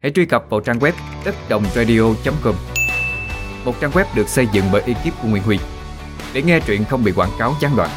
hãy truy cập vào trang web đất.đồng radio.com, một trang web được xây dựng bởi ekip của Nguyễn Huy, để nghe truyện không bị quảng cáo gián đoạn.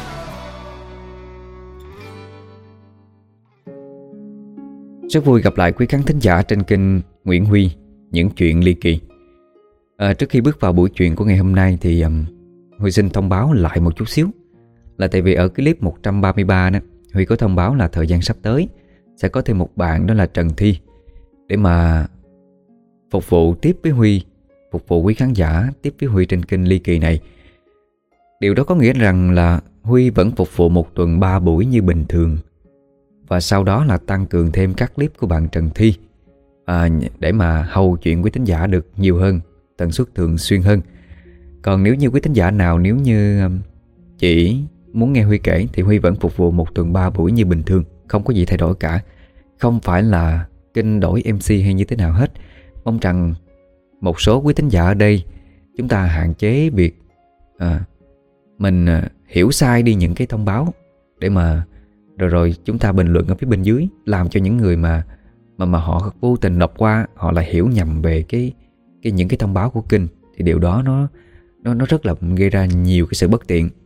Rất vui gặp lại quý khán thính giả trên kênh Nguyễn Huy Những Chuyện Ly Kỳ. Trước khi bước vào buổi chuyện của ngày hôm nay thì Huy xin thông báo lại một chút xíu. Là tại vì ở clip 133 đó, Huy có thông báo là thời gian sắp tới sẽ có thêm một bạn, đó là Trần Thi, để mà phục vụ tiếp với Huy, phục vụ quý khán giả tiếp với Huy trên kênh Ly Kỳ này. Điều đó có nghĩa rằng là Huy vẫn phục vụ một tuần 3 buổi như bình thường, và sau đó là tăng cường thêm các clip của bạn Trần Thi để mà hầu chuyện quý thính giả được nhiều hơn, tần suất thường xuyên hơn. Còn nếu như quý thính giả nào nếu như chỉ muốn nghe Huy kể thì Huy vẫn phục vụ một tuần 3 buổi như bình thường, không có gì thay đổi cả. Không phải là kênh đổi MC hay như thế nào hết. Mong rằng một số quý thính giả ở đây chúng ta hạn chế việc mình hiểu sai đi những cái thông báo, để mà rồi chúng ta bình luận ở phía bên dưới, làm cho những người mà họ vô tình đọc qua, họ lại hiểu nhầm về những cái thông báo của kênh, thì điều đó nó rất là gây ra nhiều cái sự bất tiện.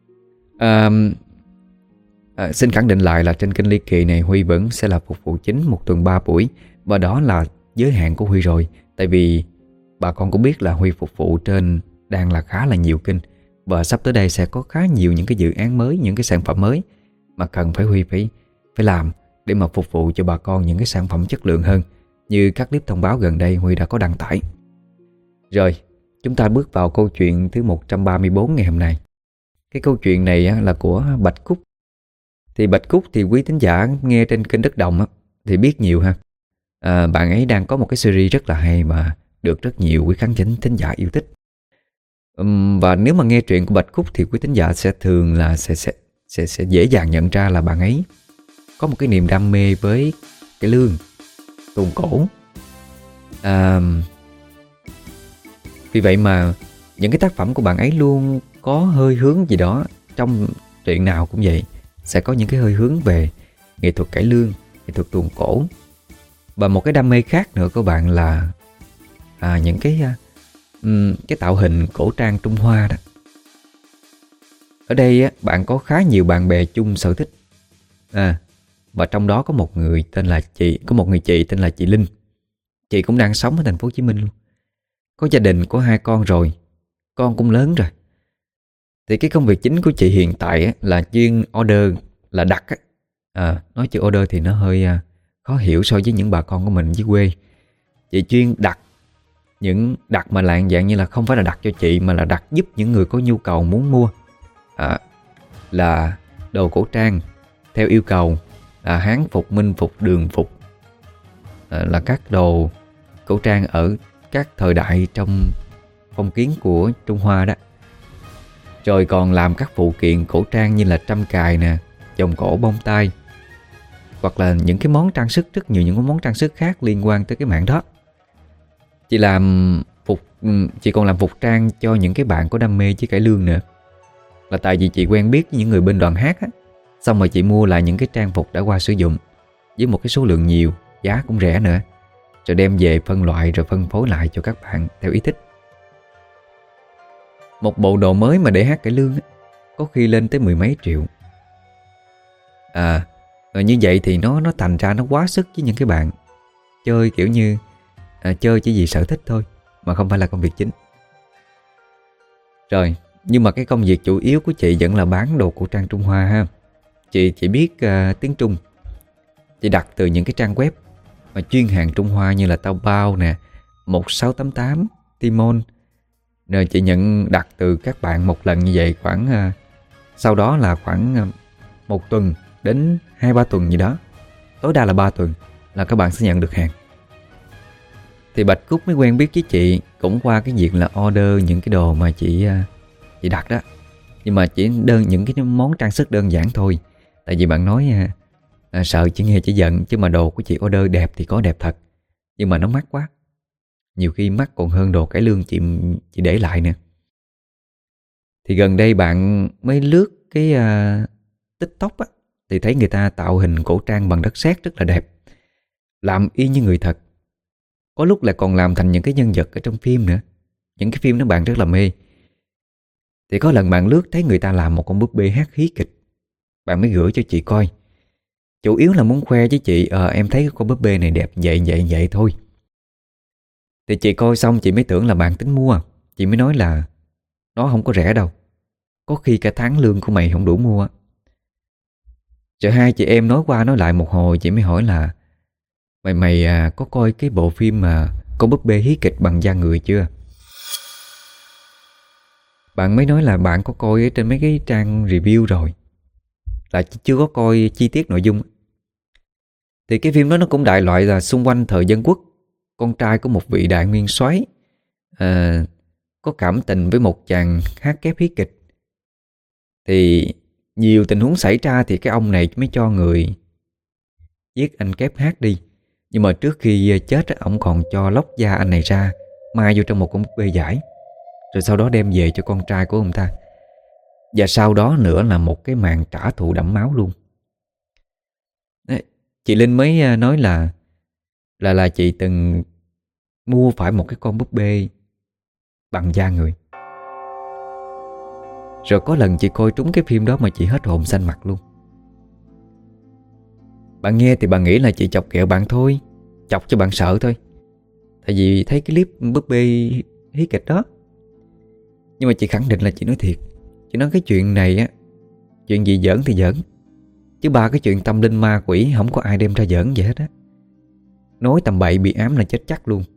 Xin khẳng định lại là trên kênh Ly Kỳ này Huy vẫn sẽ là phục vụ chính một tuần 3 buổi, và đó là giới hạn của Huy rồi. Tại vì bà con cũng biết là Huy phục vụ trên đang là khá là nhiều kênh, và sắp tới đây sẽ có khá nhiều những cái dự án mới, những cái sản phẩm mới mà cần phải Huy phải làm để mà phục vụ cho bà con những cái sản phẩm chất lượng hơn, như các clip thông báo gần đây Huy đã có đăng tải. Rồi, chúng ta bước vào câu chuyện thứ 134 ngày hôm nay. Cái câu chuyện này là của Bạch Cúc. Thì Bạch Cúc thì quý thính giả nghe trên kênh Đất Đồng thì biết nhiều ha. Bạn ấy đang có một cái series rất là hay mà được rất nhiều quý khán thính giả yêu thích. Và nếu mà nghe truyện của Bạch Cúc thì quý thính giả sẽ thường là sẽ dễ dàng nhận ra là bạn ấy có một cái niềm đam mê với cái lương, tuồng cổ. Vì vậy mà những cái tác phẩm của bạn ấy luôn có hơi hướng gì đó, trong truyện nào cũng vậy, sẽ có những cái hơi hướng về nghệ thuật cải lương, nghệ thuật tuồng cổ. Và một cái đam mê khác nữa của bạn là những cái tạo hình cổ trang Trung Hoa đó. Ở đây bạn có khá nhiều bạn bè chung sở thích. Và trong đó có một người chị tên là chị Linh. Chị cũng đang sống ở thành phố Hồ Chí Minh luôn. Có gia đình, có 2 con rồi, con cũng lớn rồi. Thì cái công việc chính của chị hiện tại là chuyên order, là đặt nói chữ order thì nó hơi khó hiểu so với những bà con của mình dưới quê. Chị chuyên đặt mà lạng dạng như là không phải là đặt cho chị, mà là đặt giúp những người có nhu cầu muốn mua. Là đồ cổ trang theo yêu cầu, là Hán phục, Minh phục, Đường phục, là các đồ cổ trang ở các thời đại trong phong kiến của Trung Hoa đó. Rồi còn làm các phụ kiện cổ trang như là trâm cài nè, vòng cổ, bông tai, hoặc là những cái món trang sức, rất nhiều những cái món trang sức khác liên quan tới cái mảng đó. Chị còn làm phục trang cho những cái bạn có đam mê với cải lương nữa. Là tại vì chị quen biết với những người bên đoàn hát xong rồi chị mua lại những cái trang phục đã qua sử dụng với một cái số lượng nhiều, giá cũng rẻ nữa, rồi đem về phân loại rồi phân phối lại cho các bạn theo ý thích. Một bộ đồ mới mà để hát cải lương có khi lên tới 10 mấy triệu. Rồi như vậy thì nó thành ra nó quá sức với những cái bạn chơi kiểu như chơi chỉ vì sở thích thôi, mà không phải là công việc chính. Rồi, nhưng mà cái công việc chủ yếu của chị vẫn là bán đồ cổ trang Trung Hoa ha. Chị chỉ biết tiếng Trung. Chị đặt từ những cái trang web mà chuyên hàng Trung Hoa như là Taobao nè, 1688, Tmall. Rồi chị nhận đặt từ các bạn một lần như vậy khoảng sau đó là khoảng 1 tuần đến 2-3 tuần gì đó, tối đa là 3 tuần là các bạn sẽ nhận được hàng. Thì Bạch Cúc mới quen biết với chị cũng qua cái việc là order những cái đồ mà chị đặt đó. Nhưng mà chỉ những cái món trang sức đơn giản thôi. Tại vì bạn nói sợ chị nghe chị giận, chứ mà đồ của chị order đẹp thì có đẹp thật, nhưng mà nó mắc quá. Nhiều khi mắc còn hơn đồ cải lương chị để lại nè. Thì gần đây bạn mới lướt cái TikTok á, thì thấy người ta tạo hình cổ trang bằng đất sét rất là đẹp, làm y như người thật. Có lúc lại còn làm thành những cái nhân vật ở trong phim nữa. Những cái phim đó bạn rất là mê. Thì có lần bạn lướt thấy người ta làm một con búp bê hát hí kịch, bạn mới gửi cho chị coi. Chủ yếu là muốn khoe với chị, em thấy con búp bê này đẹp vậy vậy vậy thôi. Thì chị coi xong chị mới tưởng là bạn tính mua. Chị mới nói là nó không có rẻ đâu, có khi cả tháng lương của mày không đủ mua. Rồi hai chị em nói qua nói lại một hồi, chị mới hỏi là Mày có coi cái bộ phim mà con búp bê hí kịch bằng da người chưa? Bạn mới nói là bạn có coi ở trên mấy cái trang review rồi, là chưa có coi chi tiết nội dung. Thì cái phim đó nó cũng đại loại là xung quanh thời dân quốc. Con trai của một vị đại nguyên soái có cảm tình với một chàng hát kép hí kịch. Thì nhiều tình huống xảy ra thì cái ông này mới cho người giết anh kép hát đi. Nhưng mà trước khi chết ông còn cho lóc da anh này ra, mai vô trong một con búp bê giải, rồi sau đó đem về cho con trai của ông ta. Và sau đó nữa là một cái màn trả thù đẫm máu luôn. Đấy, chị Linh mới nói là chị từng mua phải một cái con búp bê bằng da người. Rồi có lần chị coi trúng cái phim đó mà chị hết hồn xanh mặt luôn. Bạn nghe thì bạn nghĩ là chị chọc ghẹo bạn thôi, chọc cho bạn sợ thôi, tại vì thấy cái clip búp bê hí kịch đó. Nhưng mà chị khẳng định là chị nói thiệt. Chị nói cái chuyện này á, chuyện gì giỡn thì giỡn, chứ ba cái chuyện tâm linh ma quỷ không có ai đem ra giỡn vậy hết á. Nói tầm bậy bị ám là chết chắc luôn.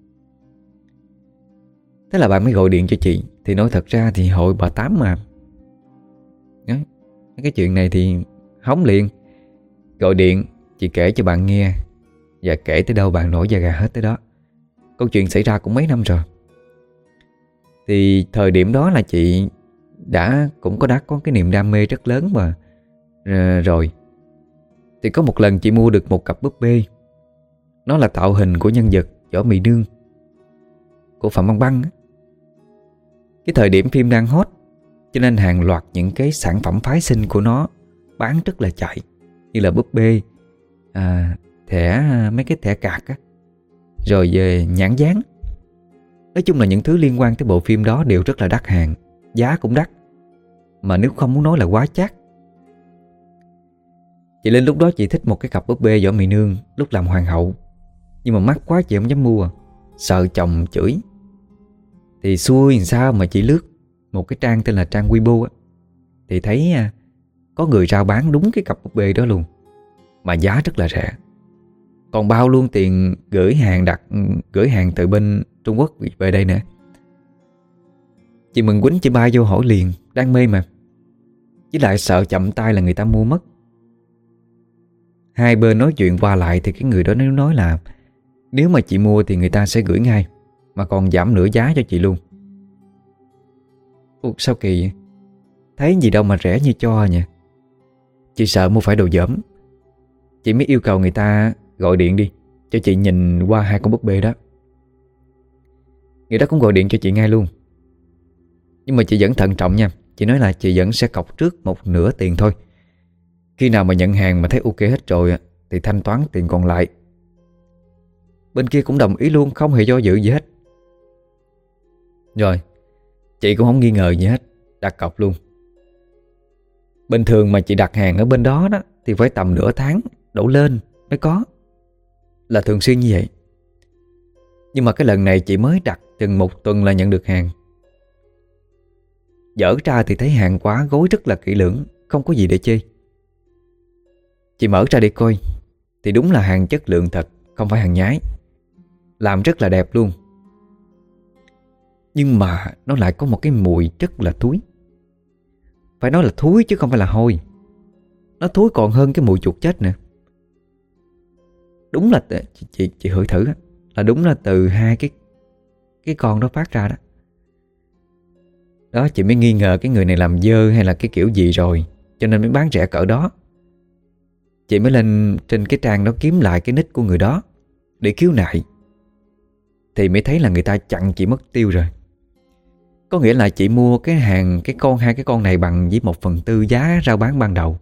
Thế là bạn mới gọi điện cho chị. Thì nói thật ra thì hội bà Tám mà. Đấy, cái chuyện này thì hóng liền. Gọi điện, chị kể cho bạn nghe, và kể tới đâu bạn nổi da gà hết tới đó. Câu chuyện xảy ra cũng mấy năm rồi. Thì thời điểm đó là chị cũng đã có cái niềm đam mê rất lớn mà. Rồi thì có một lần chị mua được một cặp búp bê. Nó là tạo hình của nhân vật Võ Mị Nương của Phạm Băng Băng. Cái thời điểm phim đang hot, cho nên hàng loạt những cái sản phẩm phái sinh của nó bán rất là chạy. Như là búp bê, mấy cái thẻ cạc á, rồi về nhãn dán. Nói chung là những thứ liên quan tới bộ phim đó đều rất là đắt hàng, giá cũng đắt, mà nếu không muốn nói là quá chát. Chị Linh lúc đó chị thích một cái cặp búp bê Võ Mị Nương lúc làm hoàng hậu, nhưng mà mắc quá chị không dám mua, sợ chồng chửi. Thì xui làm sao mà chị lướt một cái trang tên là trang Weibo á, thì thấy có người rao bán đúng cái cặp búp bê đó luôn, mà giá rất là rẻ, còn bao luôn tiền gửi hàng từ bên Trung Quốc về đây nữa. Chị mừng quýnh chị bay vô hỏi liền, đang mê mà, với lại sợ chậm tay là người ta mua mất. Hai bên nói chuyện qua lại thì cái người đó nói là nếu mà chị mua thì người ta sẽ gửi ngay, mà còn giảm nửa giá cho chị luôn. Ủa, sao kỳ vậy? Thấy gì đâu mà rẻ như cho nha. Chị sợ mua phải đồ dởm, chị mới yêu cầu người ta gọi điện đi cho chị nhìn qua hai con búp bê đó. Người đó cũng gọi điện cho chị ngay luôn. Nhưng mà chị vẫn thận trọng nha. Chị nói là chị vẫn sẽ cọc trước một nửa tiền thôi. Khi nào mà nhận hàng mà thấy ok hết rồi thì thanh toán tiền còn lại. Bên kia cũng đồng ý luôn, không hề do dự gì hết. Rồi chị cũng không nghi ngờ gì hết, đặt cọc luôn. Bình thường mà chị đặt hàng ở bên đó thì phải tầm nửa tháng đổ lên mới có, là thường xuyên như vậy. Nhưng mà cái lần này chị mới đặt chừng một tuần là nhận được hàng. Dở ra thì thấy hàng quá gối rất là kỹ lưỡng, không có gì để chê. Chị mở ra để coi thì đúng là hàng chất lượng thật, không phải hàng nhái, làm rất là đẹp luôn. Nhưng mà nó lại có một cái mùi rất là thúi. Phải nói là thúi chứ không phải là hôi. Nó thúi còn hơn cái mùi chuột chết nữa. Đúng là chị hửi thử là đúng là từ hai cái con đó phát ra đó. Đó, chị mới nghi ngờ cái người này làm dơ hay là cái kiểu gì rồi, cho nên mới bán rẻ cỡ đó. Chị mới lên trên cái trang đó kiếm lại cái nick của người đó để khiếu nại, thì mới thấy là người ta chặn chị mất tiêu rồi. Có nghĩa là chị mua hai cái con này bằng với 1/4 giá rao bán ban đầu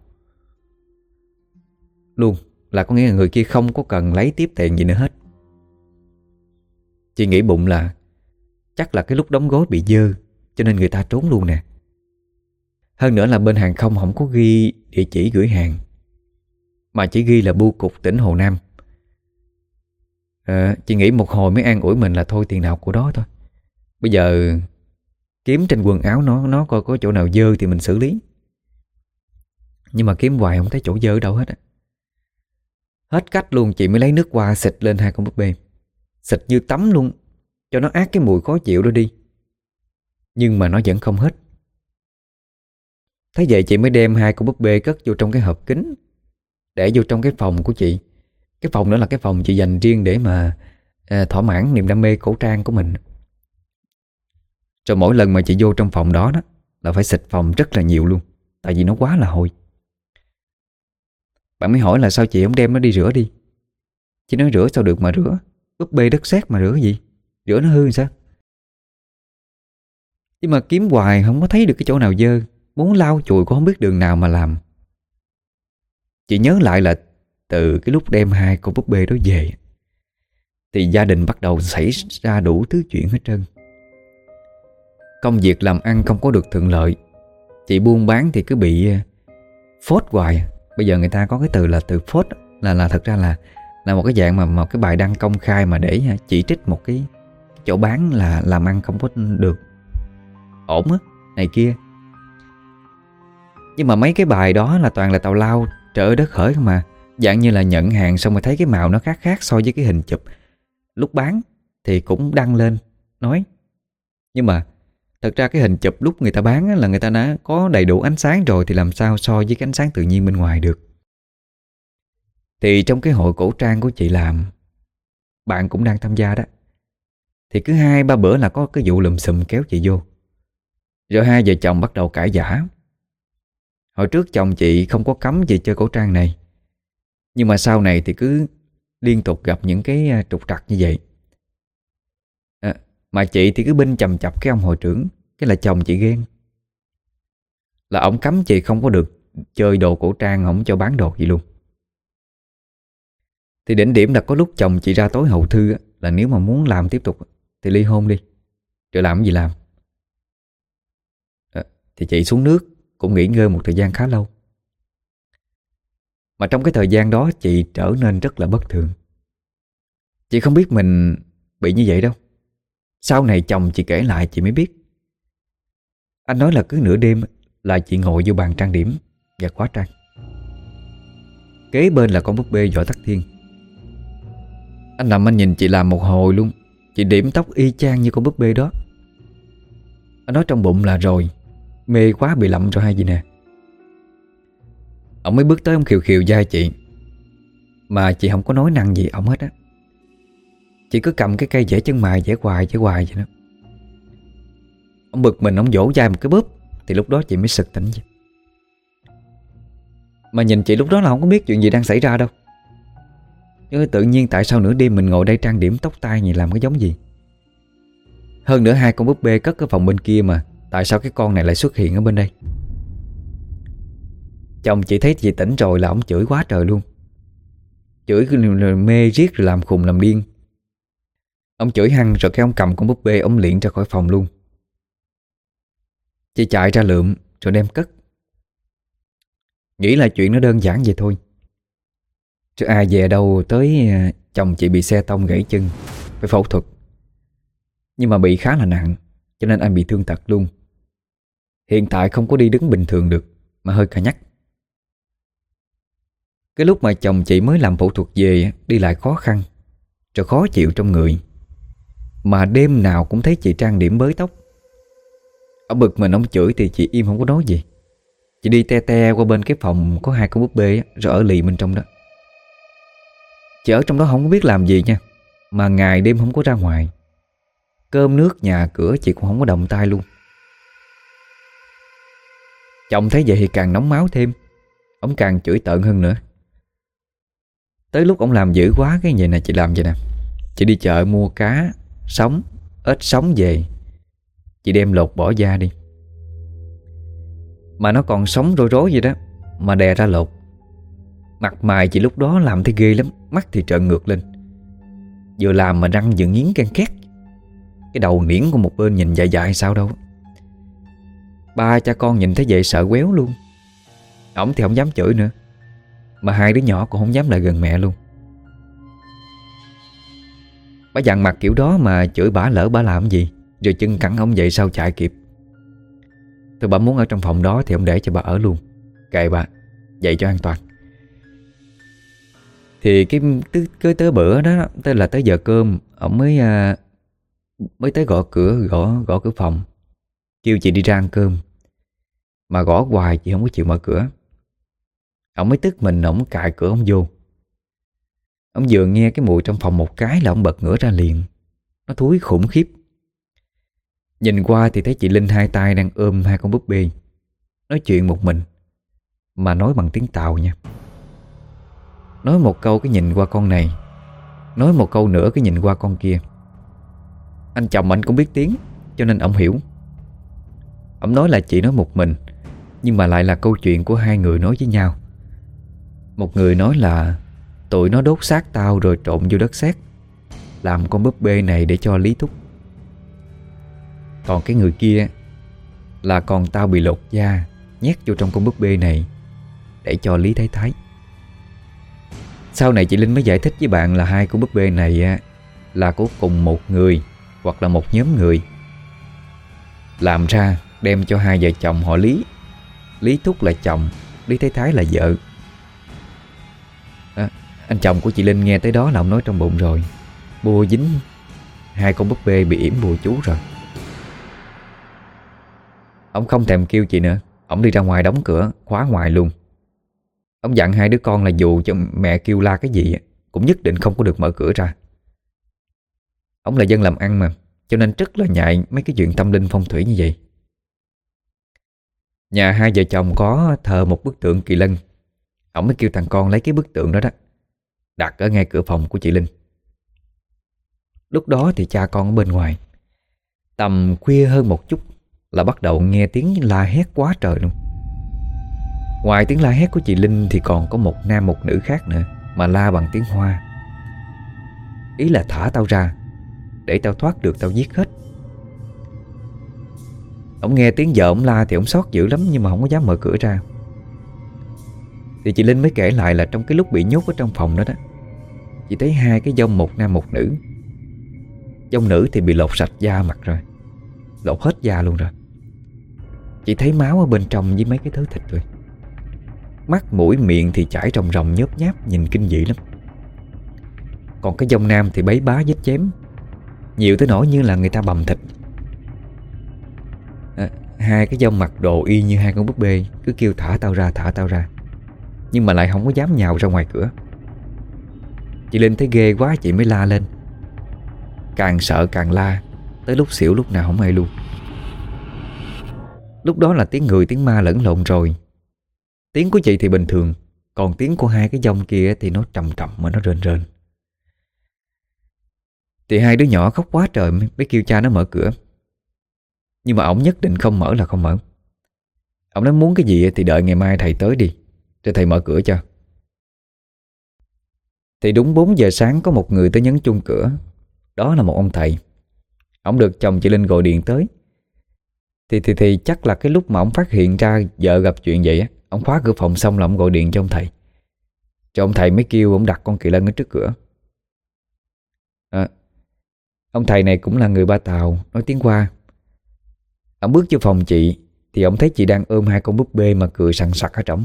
luôn. Là có nghĩa là người kia không có cần lấy tiếp tiền gì nữa hết. Chị nghĩ bụng là chắc là cái lúc đóng gói bị dơ, cho nên người ta trốn luôn nè. Hơn nữa là bên hàng không không có ghi địa chỉ gửi hàng, mà chỉ ghi là bưu cục tỉnh Hồ Nam. Chị nghĩ một hồi mới an ủi mình là thôi tiền nào của đó thôi. Bây giờ kiếm trên quần áo nó coi có chỗ nào dơ thì mình xử lý. Nhưng mà kiếm hoài không thấy chỗ dơ ở đâu hết á. Hết cách luôn, chị mới lấy nước hoa xịt lên hai con búp bê. Xịt như tắm luôn, cho nó át cái mùi khó chịu đó đi. Nhưng mà nó vẫn không hết. Thế vậy chị mới đem hai con búp bê cất vô trong cái hộp kính, để vô trong cái phòng của chị. Cái phòng đó là cái phòng chị dành riêng để mà thỏa mãn niềm đam mê cổ trang của mình. Rồi mỗi lần mà chị vô trong phòng đó là phải xịt phòng rất là nhiều luôn, tại vì nó quá là hôi. Bạn mới hỏi là sao chị không đem nó đi rửa đi. Chị nói rửa sao được mà rửa, búp bê đất sét mà rửa cái gì, rửa nó hư sao. Nhưng mà kiếm hoài không có thấy được cái chỗ nào dơ, muốn lau chùi cũng không biết đường nào mà làm. Chị nhớ lại là từ cái lúc đem hai con búp bê đó về thì gia đình bắt đầu xảy ra đủ thứ chuyện hết trơn. Công việc làm ăn không có được thuận lợi. Chị buôn bán thì cứ bị phốt hoài. Bây giờ người ta có cái từ là từ phốt, là thật ra là một cái dạng mà một cái bài đăng công khai mà để chỉ trích một cái chỗ bán là làm ăn không có được ổn á, này kia. Nhưng mà mấy cái bài đó là toàn là tào lao trời đất khởi không mà. Dạng như là nhận hàng xong rồi thấy cái màu nó khác khác so với cái hình chụp lúc bán thì cũng đăng lên nói. Nhưng mà thật ra cái hình chụp lúc người ta bán là người ta đã có đầy đủ ánh sáng rồi, thì làm sao so với cái ánh sáng tự nhiên bên ngoài được. Thì trong cái hội cổ trang của chị làm, bạn cũng đang tham gia đó, thì cứ 2-3 bữa là có cái vụ lùm xùm kéo chị vô. Rồi hai vợ chồng bắt đầu cãi vã. Hồi trước chồng chị không có cấm chị chơi cổ trang này, nhưng mà sau này thì cứ liên tục gặp những cái trục trặc như vậy. Mà chị thì cứ binh chầm chập cái ông hội trưởng. Cái là chồng chị ghen, là ổng cấm chị không có được chơi đồ cổ trang, không cho bán đồ gì luôn. Thì đỉnh điểm là có lúc chồng chị ra tối hậu thư là nếu mà muốn làm tiếp tục thì ly hôn đi, rồi làm cái gì làm. Thì chị xuống nước cũng nghỉ ngơi một thời gian khá lâu. Mà trong cái thời gian đó chị trở nên rất là bất thường. Chị không biết mình bị như vậy đâu. Sau này chồng chị kể lại chị mới biết. Anh nói là cứ nửa đêm là chị ngồi vô bàn trang điểm và khóa trang. Kế bên là con búp bê Võ Tắc Thiên. Anh nằm anh nhìn chị làm một hồi luôn. Chị điểm tóc y chang như con búp bê đó. Anh nói trong bụng là rồi, mê quá bị lậm rồi hay gì nè. Ông mới bước tới, ông khều khều vai chị. Mà chị không có nói năng gì ông hết á. Chị cứ cầm cái cây vẽ chân mày vẽ hoài vậy đó. Ông bực mình, ông vỗ vai một cái bóp. Thì lúc đó chị mới sực tỉnh vậy. Mà nhìn chị lúc đó là không có biết chuyện gì đang xảy ra đâu. Chứ tự nhiên tại sao nửa đêm mình ngồi đây trang điểm tóc tai vậy, làm cái giống gì. Hơn nữa hai con búp bê cất ở phòng bên kia mà, tại sao cái con này lại xuất hiện ở bên đây. Chồng chị thấy chị tỉnh rồi là ông chửi quá trời luôn. Chửi rồi mê riết rồi làm khùng làm điên. Ông chửi hăng rồi cái ông cầm con búp bê, ông liệng ra khỏi phòng luôn. Chị chạy ra lượm rồi đem cất. Nghĩ là chuyện nó đơn giản vậy thôi, chứ ai về đâu tới chồng chị bị xe tông gãy chân, phải phẫu thuật. Nhưng mà bị khá là nặng, cho nên anh bị thương tật luôn. Hiện tại không có đi đứng bình thường được, mà hơi cà nhắc. Cái lúc mà chồng chị mới làm phẫu thuật về, đi lại khó khăn, rồi khó chịu trong người. Mà đêm nào cũng thấy chị trang điểm bới tóc. Ông bực mình, ông chửi thì chị im không có nói gì. Chị đi te te qua bên cái phòng có hai con búp bê rồi ở lì bên trong đó. Chị ở trong đó không có biết làm gì nha, mà ngày đêm không có ra ngoài. Cơm nước nhà cửa chị cũng không có động tay luôn. Chồng thấy vậy thì càng nóng máu thêm. Ông càng chửi tợn hơn nữa. Tới lúc ông làm dữ quá cái vậy nè, chị làm vậy nè. Chị đi chợ mua cá, sống, ếch sống về. Chị đem lột bỏ da đi. Mà nó còn sống rối rối vậy đó, mà đè ra lột. Mặt mày chị lúc đó làm thấy ghê lắm, mắt thì trợn ngược lên. Vừa làm mà răng vừa nghiến ken két. cái đầu niễn của một bên nhìn dài dài sao đâu. Ba cha con nhìn thấy vậy sợ quéo luôn. Ổng thì không dám chửi nữa, mà hai đứa nhỏ cũng không dám lại gần mẹ luôn. Bà dằn mặt kiểu đó mà chửi bả lỡ bả làm gì, rồi chân cẳng ông dậy sao chạy kịp. Thôi bà muốn ở trong phòng đó thì ông để cho bà ở luôn, kệ bà, dậy cho an toàn. Thì cái tới bữa đó, tới là tới giờ cơm, ông mới tới gõ cửa phòng, kêu chị đi ra ăn cơm. Mà gõ hoài chị không có chịu mở cửa. Ông mới tức mình, ông cài cửa ông vô. Ông vừa nghe cái mùi trong phòng một cái là ông bật ngửa ra liền. Nó thúi khủng khiếp. Nhìn qua thì thấy chị Linh hai tay đang ôm hai con búp bê, nói chuyện một mình, mà nói bằng tiếng Tàu nha. Nói một câu cái nhìn qua con này, nói một câu nữa cái nhìn qua con kia. Anh chồng anh cũng biết tiếng, cho nên ông hiểu. Ông nói là chị nói một mình, nhưng mà lại là câu chuyện của hai người nói với nhau. Một người nói là tụi nó đốt xác tao rồi trộn vô đất sét, làm con búp bê này để cho Lý Thúc. Còn cái người kia là còn tao bị lột da, nhét vô trong con búp bê này để cho Lý Thái Thái. Sau này chị Linh mới giải thích với bạn là hai con búp bê này là của cùng một người hoặc là một nhóm người làm ra, đem cho hai vợ chồng họ Lý. Lý Thúc là chồng, Lý Thái Thái là vợ. Anh chồng của chị Linh nghe tới đó là ông nói trong bụng rồi, bùa dính, hai con búp bê bị yểm bùa chú rồi. Ông không thèm kêu chị nữa, ông đi ra ngoài đóng cửa, khóa ngoài luôn. Ông dặn hai đứa con là dù cho mẹ kêu la cái gì cũng nhất định không có được mở cửa ra. Ông là dân làm ăn mà, cho nên rất là nhạy mấy cái chuyện tâm linh phong thủy như vậy. Nhà hai vợ chồng có thờ một bức tượng kỳ lân. Ông mới kêu thằng con lấy cái bức tượng đó đặt ở ngay cửa phòng của chị Linh. Lúc đó thì cha con ở bên ngoài. Tầm khuya hơn một chút là bắt đầu nghe tiếng la hét quá trời luôn. Ngoài tiếng la hét của chị Linh thì còn có một nam một nữ khác nữa, mà la bằng tiếng Hoa. Ý là thả tao ra, để tao thoát được tao giết hết. Ông nghe tiếng vợ ông la thì ông xót dữ lắm, nhưng mà không có dám mở cửa ra. Thì chị Linh mới kể lại là trong cái lúc bị nhốt ở trong phòng đó chị thấy hai cái vong một nam một nữ. Vong nữ thì bị lột sạch da mặt rồi, lột hết da luôn rồi. Chị thấy máu ở bên trong với mấy cái thớ thịt rồi. Mắt mũi miệng thì chảy ròng ròng nhớp nháp, nhìn kinh dị lắm. Còn cái vong nam thì bấy bá vết chém, nhiều tới nỗi như là người ta bầm thịt. Hai cái vong mặc đồ y như hai con búp bê, cứ kêu thả tao ra, thả tao ra, nhưng mà lại không có dám nhào ra ngoài cửa. Chị Linh thấy ghê quá chị mới la lên. Càng sợ càng la, tới lúc xỉu lúc nào không hay luôn. Lúc đó là tiếng người tiếng ma lẫn lộn rồi. Tiếng của chị thì bình thường, còn tiếng của hai cái vong kia thì nó trầm trầm mà nó rên rên. Thì hai đứa nhỏ khóc quá trời mới kêu cha nó mở cửa. Nhưng mà ổng nhất định không mở là không mở. Ổng nói muốn cái gì thì đợi ngày mai thầy tới đi, cho thầy mở cửa cho. Thì đúng 4 giờ sáng có một người tới nhấn chuông cửa. Đó là một ông thầy. Ổng được chồng chị Linh gọi điện tới. Thì chắc là cái lúc mà ổng phát hiện ra vợ gặp chuyện vậy á, ổng khóa cửa phòng xong là ổng gọi điện cho ông thầy. Cho ông thầy mới kêu ổng đặt con kỳ lân ở trước cửa. Ông thầy này cũng là người Ba Tàu, nói tiếng Hoa. Ổng bước vô phòng chị thì ổng thấy chị đang ôm hai con búp bê mà cười sằng sặc ở trỏng.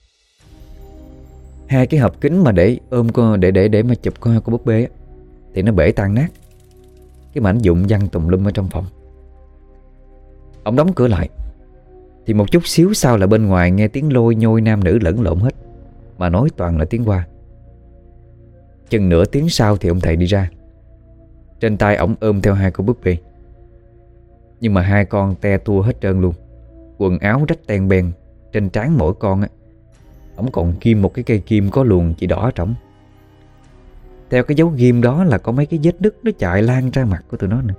Hai cái hộp kính mà để ôm con để mà chụp con búp bê á, thì nó bể tan nát. Cái mảnh vụn văng tùm lum ở trong phòng. Ông đóng cửa lại. Thì một chút xíu sau là bên ngoài nghe tiếng lôi nhôi nam nữ lẫn lộn hết, mà nói toàn là tiếng Hoa. Chừng nửa tiếng sau thì ông thầy đi ra. Trên tay ổng ôm theo hai con búp bê. Nhưng mà hai con te tua hết trơn luôn, quần áo rách ten ben. Trên trán mỗi con á, ổng còn ghim một cái cây kim có luồn chỉ đỏ ở trỏng. Theo cái dấu ghim đó là có mấy cái vết đứt nó chạy lan ra mặt của tụi nó nữa.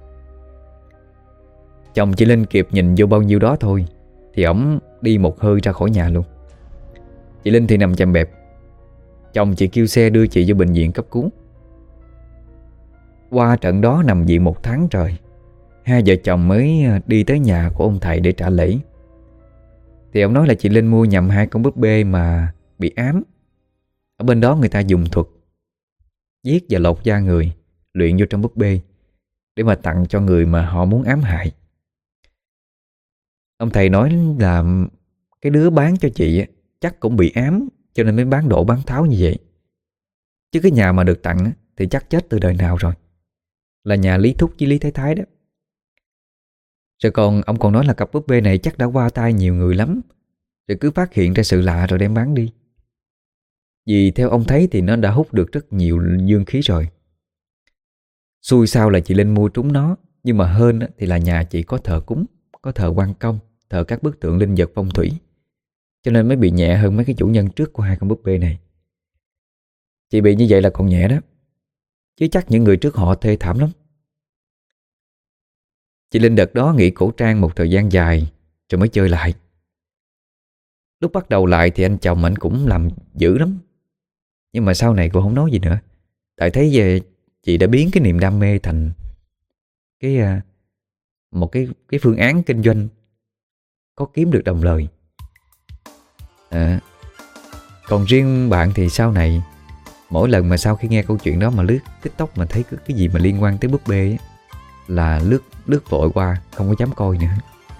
Chồng chị Linh kịp nhìn vô bao nhiêu đó thôi thì ổng đi một hơi ra khỏi nhà luôn. Chị Linh thì nằm chằm bẹp. Chồng chị kêu xe đưa chị vô bệnh viện cấp cứu. Qua trận đó nằm viện 1 tháng trời, hai vợ chồng mới đi tới nhà của ông thầy để trả lễ. Thì ông nói là chị Linh mua nhầm 2 con búp bê mà bị ám. Ở bên đó người ta dùng thuật giết và lột da người, luyện vô trong búp bê để mà tặng cho người mà họ muốn ám hại. Ông thầy nói là cái đứa bán cho chị chắc cũng bị ám, cho nên mới bán đổ bán tháo như vậy. Chứ cái nhà mà được tặng thì chắc chết từ đời nào rồi, là nhà Lý Thúc với Lý Thái Thái đó. Rồi còn ông còn nói là cặp búp bê này chắc đã qua tay nhiều người lắm, rồi cứ phát hiện ra sự lạ rồi đem bán đi. Vì theo ông thấy thì nó đã hút được rất nhiều dương khí rồi. Xui sao là chị Linh mua trúng nó, nhưng mà hên thì là nhà chị có thờ cúng, có thờ quan công, thờ các bức tượng linh vật phong thủy, cho nên mới bị nhẹ hơn mấy cái chủ nhân trước của 2 con búp bê này. Chị bị như vậy là còn nhẹ đó, chứ chắc những người trước họ thê thảm lắm. Chị Linh đợt đó nghỉ cổ trang một thời gian dài rồi mới chơi lại. Lúc bắt đầu lại thì anh chồng anh cũng làm dữ lắm, nhưng mà sau này cô không nói gì nữa. Tại thấy về chị đã biến cái niềm đam mê thành một cái phương án kinh doanh có kiếm được đồng lời. Còn riêng bạn thì sau này mỗi lần mà sau khi nghe câu chuyện đó mà lướt TikTok mà thấy cái gì mà liên quan tới búp bê ấy, là lướt vội qua, không có dám coi nữa.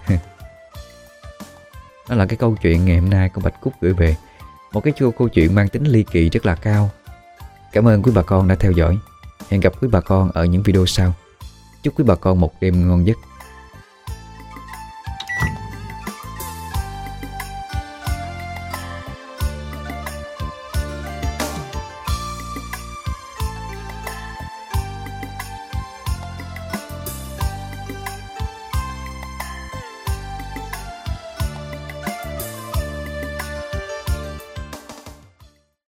Đó là cái câu chuyện ngày hôm nay con Bạch Cúc gửi về. Một cái câu chuyện mang tính ly kỳ rất là cao. Cảm ơn quý bà con đã theo dõi. Hẹn gặp quý bà con ở những video sau. Chúc quý bà con một đêm ngon giấc.